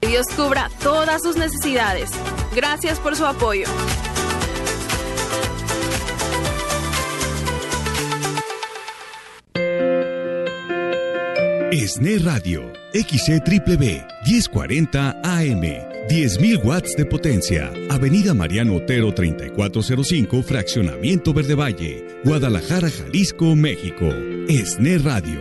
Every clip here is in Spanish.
Dios cubra todas sus necesidades. Gracias por su apoyo. ESNE Radio, XCWB 1040 AM, 10.000 watts de potencia, Avenida Mariano Otero 3405, Fraccionamiento Verde Valle, Guadalajara, Jalisco, México. ESNE Radio.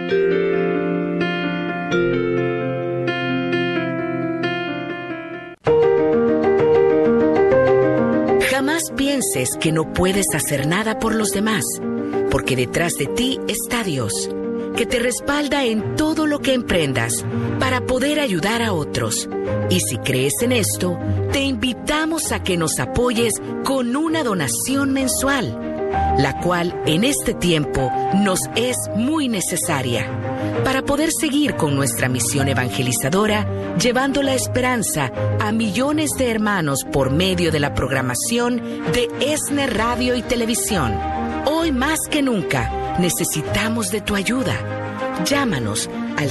Jamás pienses que no puedes hacer nada por los demás, porque detrás de ti está Dios, que te respalda en todo lo que emprendas para poder ayudar a otros. Y si crees en esto, te invitamos a que nos apoyes con una donación mensual, la cual en este tiempo nos es muy necesaria para poder seguir con nuestra misión evangelizadora, llevando la esperanza a millones de hermanos por medio de la programación de ESNE Radio y Televisión. Hoy más que nunca necesitamos de tu ayuda. Llámanos al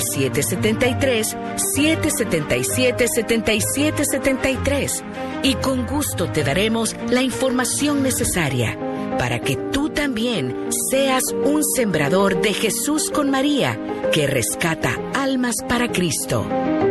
773-777-7773 y con gusto te daremos la información necesaria para que tú también seas un sembrador de Jesús con María que rescata almas para Cristo.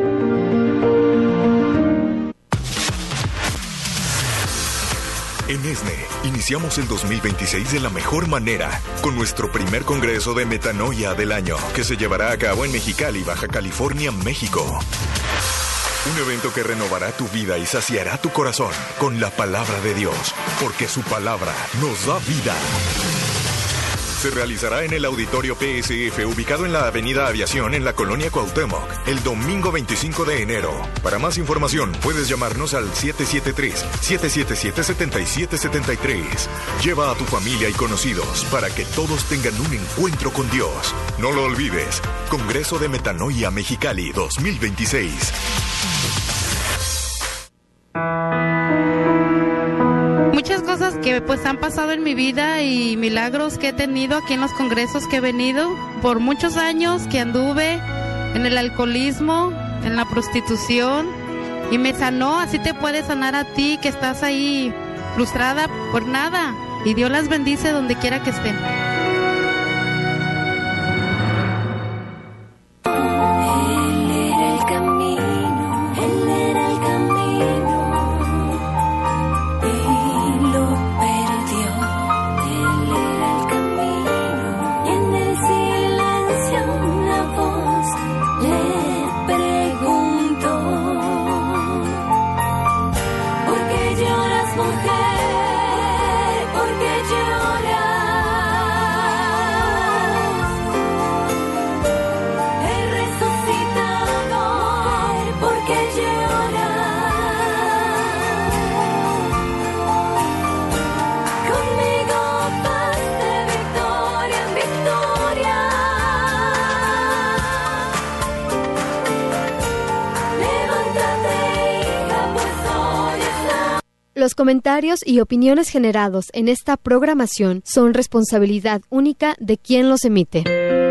En ESNE, iniciamos el 2026 de la mejor manera, con nuestro primer congreso de metanoia del año, que se llevará a cabo en Mexicali, Baja California, México. Un evento que renovará tu vida y saciará tu corazón con la palabra de Dios, porque su palabra nos da vida. Se realizará en el Auditorio PSF, ubicado en la Avenida Aviación, en la Colonia Cuauhtémoc, el domingo 25 de enero. Para más información, puedes llamarnos al 773-777-7773. Lleva a tu familia y conocidos para que todos tengan un encuentro con Dios. No lo olvides, Congreso de Metanoia Mexicali 2026. Muchas cosas que pues han pasado en mi vida y milagros que he tenido aquí en los congresos que he venido. Por muchos años que anduve en el alcoholismo, en la prostitución, y me sanó. Así te puede sanar a ti que estás ahí frustrada por nada, y Dios las bendice donde quiera que estén. Los comentarios y opiniones generados en esta programación son responsabilidad única de quien los emite.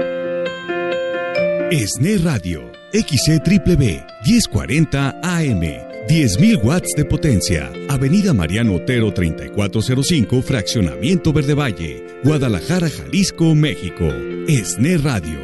ESNE Radio, XCWB 1040 AM, 10.000 watts de potencia, Avenida Mariano Otero 3405, Fraccionamiento Verde Valle, Guadalajara, Jalisco, México. ESNE Radio.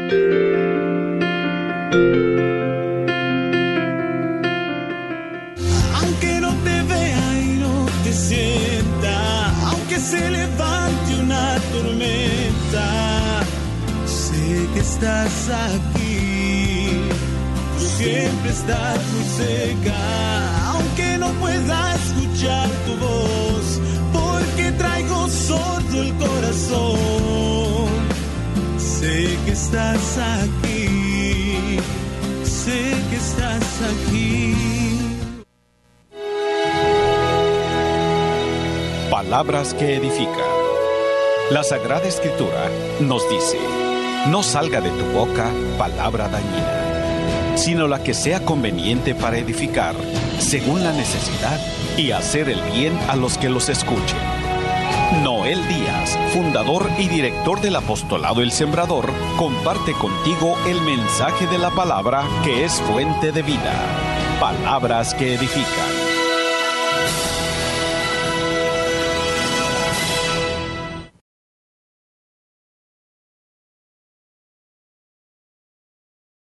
Aunque se levante una tormenta, sé que estás aquí, tú siempre estás muy cerca. Aunque no pueda escuchar tu voz, porque traigo sordo el corazón, sé que estás aquí, sé que estás aquí. Palabras que edifican. La Sagrada Escritura nos dice: no salga de tu boca palabra dañina, sino la que sea conveniente para edificar, según la necesidad, y hacer el bien a los que los escuchen. Noel Díaz, fundador y director del Apostolado El Sembrador, comparte contigo el mensaje de la palabra que es fuente de vida. Palabras que edifican.